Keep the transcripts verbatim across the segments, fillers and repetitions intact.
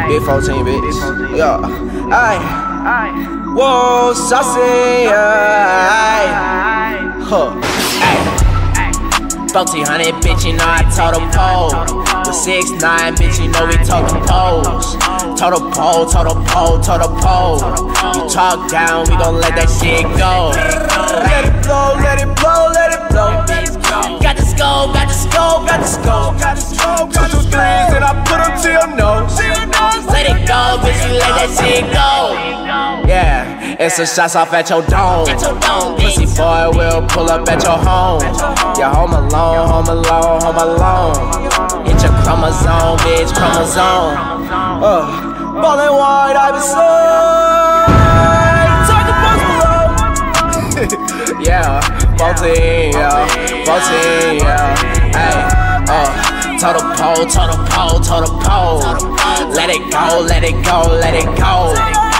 Big fourteen, bitch. Yeah. Aye. Whoa, saucy. Aye. Huh. Aye. fourteen hundred, bitch, you know I told them pole. The six nine, bitch, you know we told them pose. Total pole, total pole, total pole. You talk down, we gon' let that shit go. Let it blow, let it blow, let it blow. Got the scope, got the scope, got the scope, got the scope. Two, two, threes, and I put them to your nose. Let it go, bitch, you let that shit go. Yeah, and some shots off at your dome. Pussy boy will pull up at your home. Yeah, home alone, home alone, home alone. Hit your chromosome, bitch, chromosome. Uh, ballin' wide, I was so. Talk about below. Yeah, fourteen, yeah, fourteen, yeah. Hey, uh, total pole, total pole, total pole. Let it go, let it go, let it go.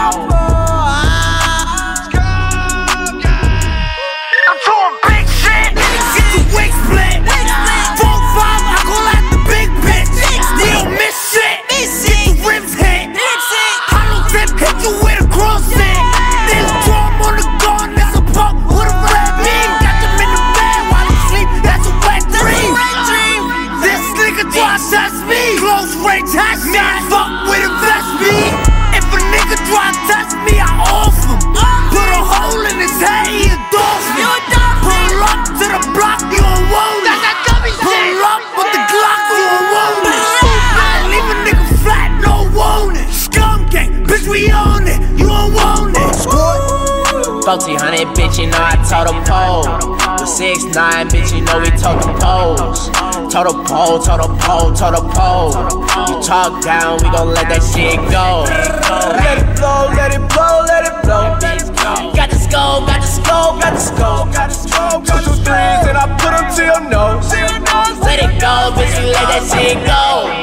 fourteen hundred, bitch, you know I told them pole. The six nine, bitch, you know we told them pose. Total pole, total pole, total pole. You talk down, we gon' let that shit go. Let it blow, let it blow, let it blow. Got the scope, got the scope, got the scope, got the scope. Two, two, threes, and I put them to your nose. Let it go, bitch, you let that shit go.